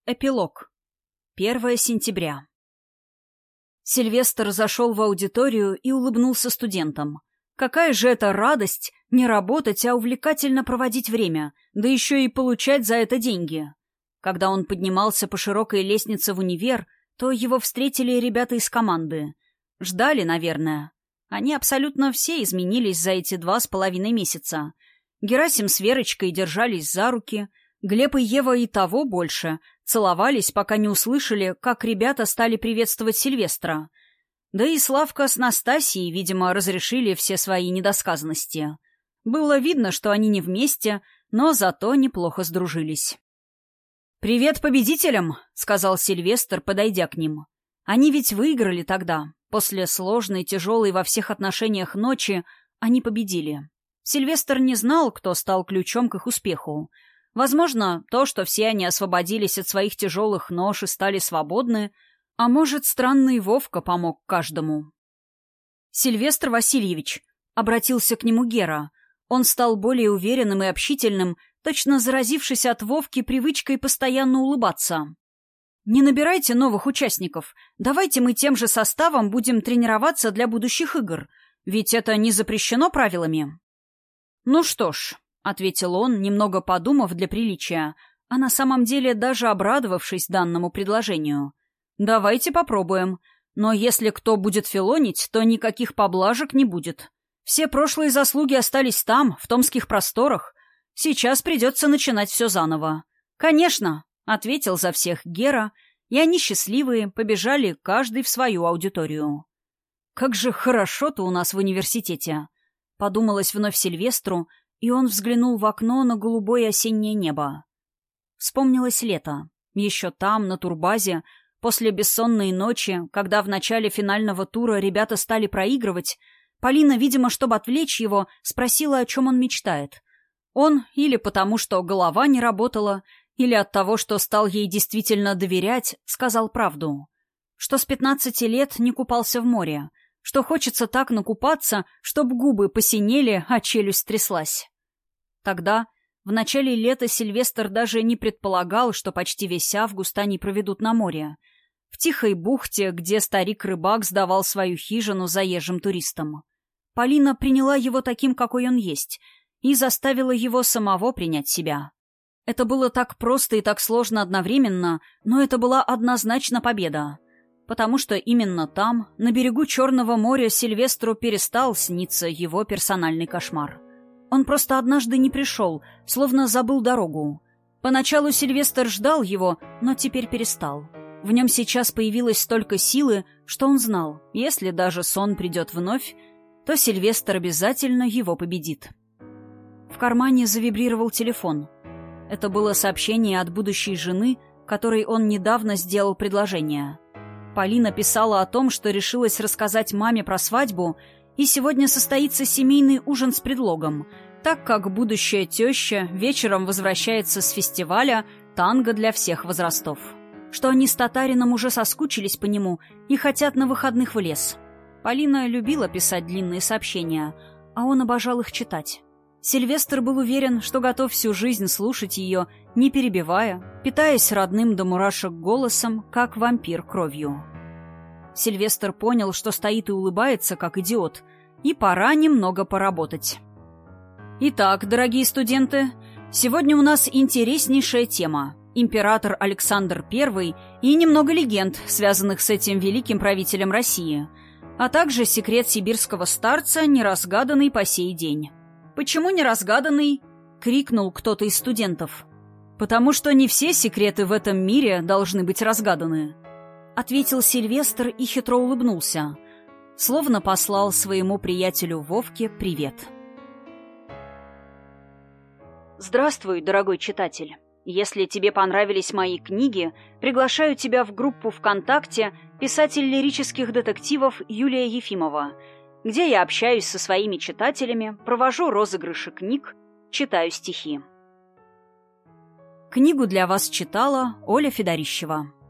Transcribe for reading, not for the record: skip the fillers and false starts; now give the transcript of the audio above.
Эпилог. 1 сентября. Сильвестр зашел в аудиторию и улыбнулся студентам. Какая же это радость не работать, а увлекательно проводить время, да еще и получать за это деньги. Когда он поднимался по широкой лестнице в универ, то его встретили ребята из команды. Ждали, наверное. Они абсолютно все изменились за эти 2,5 месяца. Герасим с Верочкой держались за руки, Глеб и Ева и того больше — целовались, пока не услышали, как ребята стали приветствовать Сильвестра. Да и Славка с Настасией, видимо, разрешили все свои недосказанности. Было видно, что они не вместе, но зато неплохо сдружились. «Привет победителям!» — сказал Сильвестр, подойдя к ним. Они ведь выиграли тогда. После сложной, тяжелой во всех отношениях ночи они победили. Сильвестр не знал, кто стал ключом к их успеху. Возможно, то, что все они освободились от своих тяжелых нож и стали свободны, а может, странный Вовка помог каждому. «Сильвестр Васильевич», — обратился к нему Гера. Он стал более уверенным и общительным, точно заразившись от Вовки привычкой постоянно улыбаться. «Не набирайте новых участников. Давайте мы тем же составом будем тренироваться для будущих игр. Ведь это не запрещено правилами». «Ну что ж», — ответил он, немного подумав для приличия, а на самом деле даже обрадовавшись данному предложению. «Давайте попробуем. Но если кто будет филонить, то никаких поблажек не будет. Все прошлые заслуги остались там, в томских просторах. Сейчас придется начинать все заново». «Конечно», — ответил за всех Гера, и они счастливые побежали каждый в свою аудиторию. «Как же хорошо-то у нас в университете», — подумалось вновь Сильвестру, и он взглянул в окно на голубое осеннее небо. Вспомнилось лето. Еще там, на турбазе, после бессонной ночи, когда в начале финального тура ребята стали проигрывать, Полина, видимо, чтобы отвлечь его, спросила, о чем он мечтает. Он или потому, что голова не работала, или от того, что стал ей действительно доверять, сказал правду. Что с 15 лет не купался в море, что хочется так накупаться, чтоб губы посинели, а челюсть тряслась. Тогда, в начале лета, Сильвестр даже не предполагал, что почти весь август они проведут на море. В тихой бухте, где старик-рыбак сдавал свою хижину заезжим туристам. Полина приняла его таким, какой он есть, и заставила его самого принять себя. Это было так просто и так сложно одновременно, но это была однозначно победа. Потому что именно там, на берегу Черного моря, Сильвестру перестал сниться его персональный кошмар. Он просто однажды не пришел, словно забыл дорогу. Поначалу Сильвестр ждал его, но теперь перестал. В нем сейчас появилось столько силы, что он знал, если даже сон придет вновь, то Сильвестр обязательно его победит. В кармане завибрировал телефон. Это было сообщение от будущей жены, которой он недавно сделал предложение. Полина писала о том, что решилась рассказать маме про свадьбу, и сегодня состоится семейный ужин с предлогом, так как будущая теща вечером возвращается с фестиваля «Танго для всех возрастов». Что они с Татарином уже соскучились по нему и хотят на выходных в лес. Полина любила писать длинные сообщения, а он обожал их читать. Сильвестр был уверен, что готов всю жизнь слушать ее, не перебивая, питаясь родным до мурашек голосом, как вампир кровью. Сильвестр понял, что стоит и улыбается, как идиот, и пора немного поработать. Итак, дорогие студенты, сегодня у нас интереснейшая тема – император Александр I и немного легенд, связанных с этим великим правителем России, а также секрет сибирского старца, неразгаданный по сей день. «Почему неразгаданный?» — крикнул кто-то из студентов. «Потому что не все секреты в этом мире должны быть разгаданы», — ответил Сильвестр и хитро улыбнулся, словно послал своему приятелю Вовке привет. Здравствуй, дорогой читатель. Если тебе понравились мои книги, приглашаю тебя в группу ВКонтакте «Писатель лирических детективов Юлия Ефимова», где я общаюсь со своими читателями, провожу розыгрыши книг, читаю стихи. Книгу для вас читала Оля Федорищева.